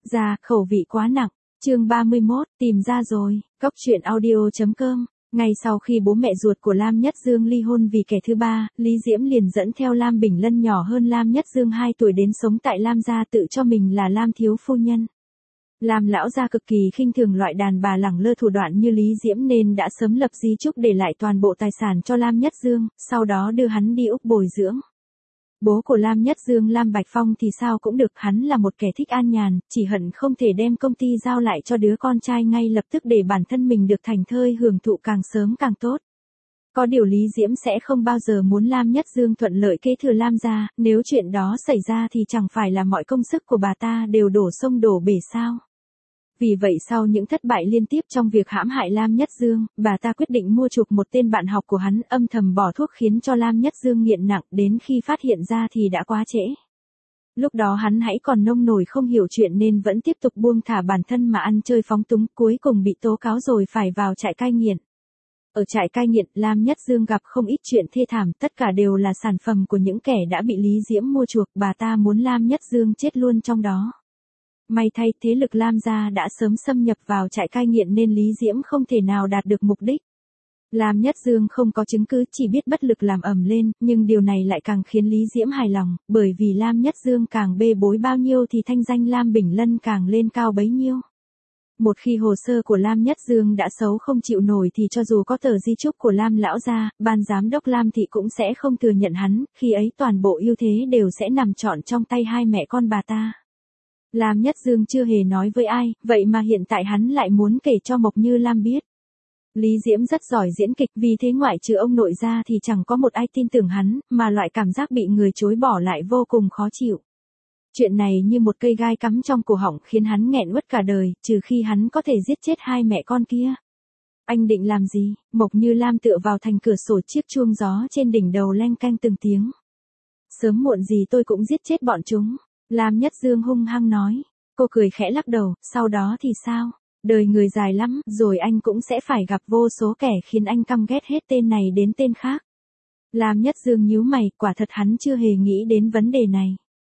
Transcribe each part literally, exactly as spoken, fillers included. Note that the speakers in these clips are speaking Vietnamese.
Ra, khẩu vị quá nặng. Chương ba mươi mốt, tìm ra rồi. Cốc truyện audio chấm com. Ngay sau khi bố mẹ ruột của Lam Nhất Dương ly hôn vì kẻ thứ ba, Lý Diễm liền dẫn theo Lam Bình Lân nhỏ hơn Lam Nhất Dương hai tuổi đến sống tại Lam gia, tự cho mình là Lam thiếu phu nhân. Lam lão gia cực kỳ khinh thường loại đàn bà lẳng lơ thủ đoạn như Lý Diễm nên đã sớm lập di chúc để lại toàn bộ tài sản cho Lam Nhất Dương, sau đó đưa hắn đi Úc bồi dưỡng. Bố của Lam Nhất Dương Lam Bạch Phong thì sao cũng được, hắn là một kẻ thích an nhàn, chỉ hận không thể đem công ty giao lại cho đứa con trai ngay lập tức để bản thân mình được thành thơi hưởng thụ càng sớm càng tốt. Có điều Lý Diễm sẽ không bao giờ muốn Lam Nhất Dương thuận lợi kế thừa Lam gia, nếu chuyện đó xảy ra thì chẳng phải là mọi công sức của bà ta đều đổ sông đổ bể sao. Vì vậy sau những thất bại liên tiếp trong việc hãm hại Lam Nhất Dương, bà ta quyết định mua chuộc một tên bạn học của hắn, âm thầm bỏ thuốc khiến cho Lam Nhất Dương nghiện nặng, đến khi phát hiện ra thì đã quá trễ. Lúc đó hắn hãy còn nông nổi không hiểu chuyện nên vẫn tiếp tục buông thả bản thân mà ăn chơi phóng túng, cuối cùng bị tố cáo rồi phải vào trại cai nghiện. Ở trại cai nghiện, Lam Nhất Dương gặp không ít chuyện thê thảm, tất cả đều là sản phẩm của những kẻ đã bị Lý Diễm mua chuộc, bà ta muốn Lam Nhất Dương chết luôn trong đó. May thay, thế lực Lam gia đã sớm xâm nhập vào trại cai nghiện nên Lý Diễm không thể nào đạt được mục đích. Lam Nhất Dương không có chứng cứ, chỉ biết bất lực làm ầm lên, nhưng điều này lại càng khiến Lý Diễm hài lòng, bởi vì Lam Nhất Dương càng bê bối bao nhiêu thì thanh danh Lam Bình Lân càng lên cao bấy nhiêu. Một khi hồ sơ của Lam Nhất Dương đã xấu không chịu nổi thì cho dù có tờ di chúc của Lam lão gia, ban giám đốc Lam thị cũng sẽ không thừa nhận hắn, khi ấy toàn bộ ưu thế đều sẽ nằm trọn trong tay hai mẹ con bà ta. Lam Nhất Dương chưa hề nói với ai, vậy mà hiện tại hắn lại muốn kể cho Mộc Như Lam biết. Lý Diễm rất giỏi diễn kịch, vì thế ngoại trừ ông nội ra thì chẳng có một ai tin tưởng hắn, mà loại cảm giác bị người chối bỏ lại vô cùng khó chịu. Chuyện này như một cây gai cắm trong cổ họng khiến hắn nghẹn uất cả đời, trừ khi hắn có thể giết chết hai mẹ con kia. Anh định làm gì? Mộc Như Lam tựa vào thành cửa sổ, chiếc chuông gió trên đỉnh đầu leng canh từng tiếng. Sớm muộn gì tôi cũng giết chết bọn chúng. Lam Nhất Dương hung hăng nói. Cô cười khẽ lắc đầu, sau đó thì sao? Đời người dài lắm, rồi anh cũng sẽ phải gặp vô số kẻ khiến anh căm ghét hết tên này đến tên khác. Lam Nhất Dương nhíu mày, quả thật hắn chưa hề nghĩ đến vấn đề này.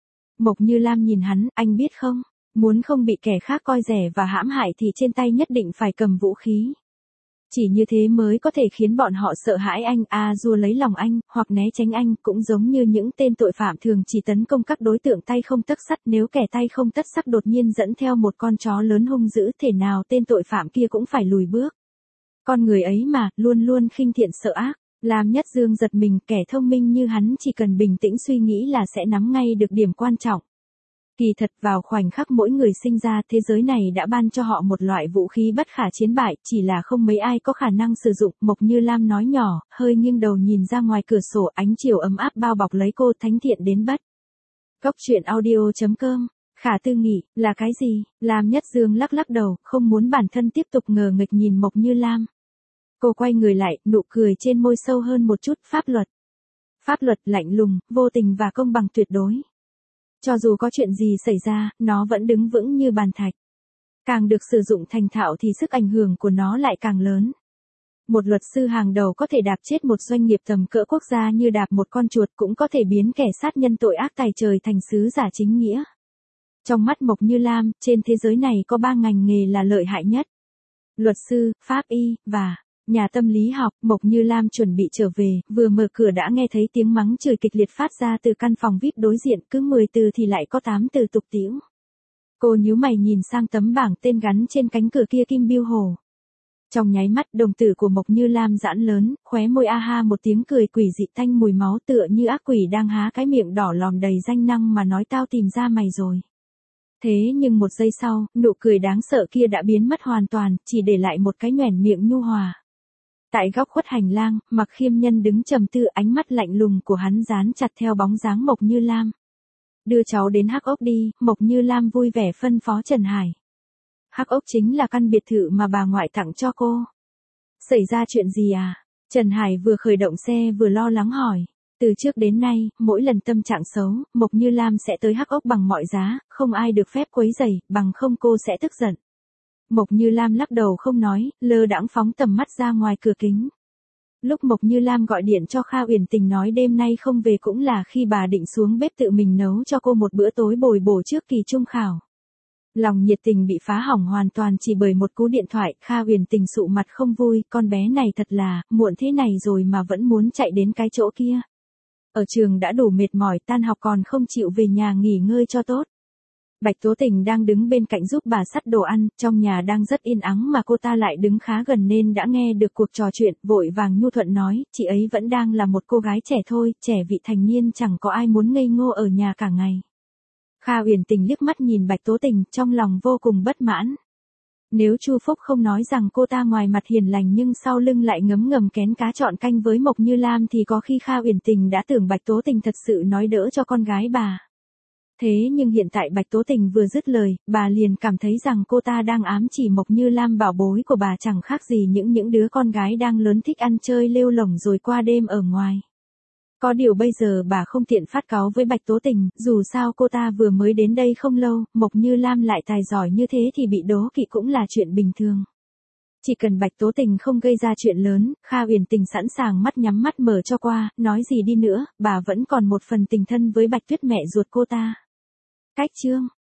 Mộc Như Lam nhìn hắn, anh biết không? Muốn không bị kẻ khác coi rẻ và hãm hại thì trên tay nhất định phải cầm vũ khí. Chỉ như thế mới có thể khiến bọn họ sợ hãi anh, a dua lấy lòng anh, hoặc né tránh anh, cũng giống như những tên tội phạm thường chỉ tấn công các đối tượng tay không tấc sắt, nếu kẻ tay không tấc sắt đột nhiên dẫn theo một con chó lớn hung dữ, thể nào tên tội phạm kia cũng phải lùi bước. Con người ấy mà, luôn luôn khinh thiện sợ ác. Lam Nhất Dương giật mình, kẻ thông minh như hắn chỉ cần bình tĩnh suy nghĩ là sẽ nắm ngay được điểm quan trọng. Kỳ thật vào khoảnh khắc mỗi người sinh ra, thế giới này đã ban cho họ một loại vũ khí bất khả chiến bại, chỉ là không mấy ai có khả năng sử dụng. Mộc Như Lam nói nhỏ, hơi nghiêng đầu nhìn ra ngoài cửa sổ, ánh chiều ấm áp bao bọc lấy cô, thánh thiện đến bất. Cốc truyện audio chấm com. Khả Tư Nghị, là cái gì? Lam Nhất Dương lắc lắc đầu, không muốn bản thân tiếp tục ngờ nghịch nhìn Mộc Như Lam. Cô quay người lại, nụ cười trên môi sâu hơn một chút. Pháp luật. Pháp luật lạnh lùng, vô tình và công bằng tuyệt đối. Cho dù có chuyện gì xảy ra, nó vẫn đứng vững như bàn thạch. Càng được sử dụng thành thạo thì sức ảnh hưởng của nó lại càng lớn. Một luật sư hàng đầu có thể đạp chết một doanh nghiệp tầm cỡ quốc gia như đạp một con chuột, cũng có thể biến kẻ sát nhân tội ác tày trời thành sứ giả chính nghĩa. Trong mắt Mộc Như Lam, trên thế giới này có ba ngành nghề là lợi hại nhất. Luật sư, pháp y, và nhà tâm lý học. Mộc Như Lam chuẩn bị trở về, vừa mở cửa đã nghe thấy tiếng mắng chửi kịch liệt phát ra từ căn phòng vi ai pi đối diện, cứ mười từ thì lại có tám từ tục tĩu. Cô nhíu mày nhìn sang tấm bảng tên gắn trên cánh cửa kia, Kim Biêu Hồ. Trong nháy mắt, đồng tử của Mộc Như Lam giãn lớn, khóe môi a ha một tiếng cười quỷ dị, thanh mùi máu tựa như ác quỷ đang há cái miệng đỏ lòm đầy danh năng mà nói tao tìm ra mày rồi. Thế nhưng một giây sau, nụ cười đáng sợ kia đã biến mất hoàn toàn, chỉ để lại một cái nhoẻn miệng nhu hòa. Tại góc khuất hành lang, Mạc Khiêm Nhân đứng trầm tư, ánh mắt lạnh lùng của hắn dán chặt theo bóng dáng Mộc Như Lam. Đưa cháu đến Hắc Ốc đi, Mộc Như Lam vui vẻ phân phó Trần Hải. Hắc Ốc chính là căn biệt thự mà bà ngoại tặng cho cô. Xảy ra chuyện gì à? Trần Hải vừa khởi động xe vừa lo lắng hỏi. Từ trước đến nay, mỗi lần tâm trạng xấu, Mộc Như Lam sẽ tới Hắc Ốc bằng mọi giá, không ai được phép quấy rầy, bằng không cô sẽ tức giận. Mộc Như Lam lắc đầu không nói, lơ đãng phóng tầm mắt ra ngoài cửa kính. Lúc Mộc Như Lam gọi điện cho Kha Uyển Tình nói đêm nay không về cũng là khi bà định xuống bếp tự mình nấu cho cô một bữa tối bồi bổ trước kỳ trung khảo. Lòng nhiệt tình bị phá hỏng hoàn toàn chỉ bởi một cú điện thoại, Kha Huyền Tình sụ mặt không vui, con bé này thật là, muộn thế này rồi mà vẫn muốn chạy đến cái chỗ kia. Ở trường đã đủ mệt mỏi, tan học còn không chịu về nhà nghỉ ngơi cho tốt. Bạch Tố Tình đang đứng bên cạnh giúp bà xắt đồ ăn, trong nhà đang rất yên ắng mà cô ta lại đứng khá gần nên đã nghe được cuộc trò chuyện, vội vàng nhu thuận nói, chị ấy vẫn đang là một cô gái trẻ thôi, trẻ vị thành niên chẳng có ai muốn ngây ngô ở nhà cả ngày. Kha Huyền Tình liếc mắt nhìn Bạch Tố Tình, trong lòng vô cùng bất mãn. Nếu Chu Phúc không nói rằng cô ta ngoài mặt hiền lành nhưng sau lưng lại ngấm ngầm kén cá chọn canh với Mộc Như Lam thì có khi Kha Huyền Tình đã tưởng Bạch Tố Tình thật sự nói đỡ cho con gái bà. Thế nhưng hiện tại Bạch Tố Tình vừa dứt lời, bà liền cảm thấy rằng cô ta đang ám chỉ Mộc Như Lam bảo bối của bà chẳng khác gì những những đứa con gái đang lớn thích ăn chơi lêu lổng rồi qua đêm ở ngoài. Có điều bây giờ bà không tiện phát cáu với Bạch Tố Tình, dù sao cô ta vừa mới đến đây không lâu, Mộc Như Lam lại tài giỏi như thế thì bị đố kỵ cũng là chuyện bình thường. Chỉ cần Bạch Tố Tình không gây ra chuyện lớn, Kha Huyền Tình sẵn sàng mắt nhắm mắt mở cho qua, nói gì đi nữa, bà vẫn còn một phần tình thân với Bạch Tuyết mẹ ruột cô ta. Cách chương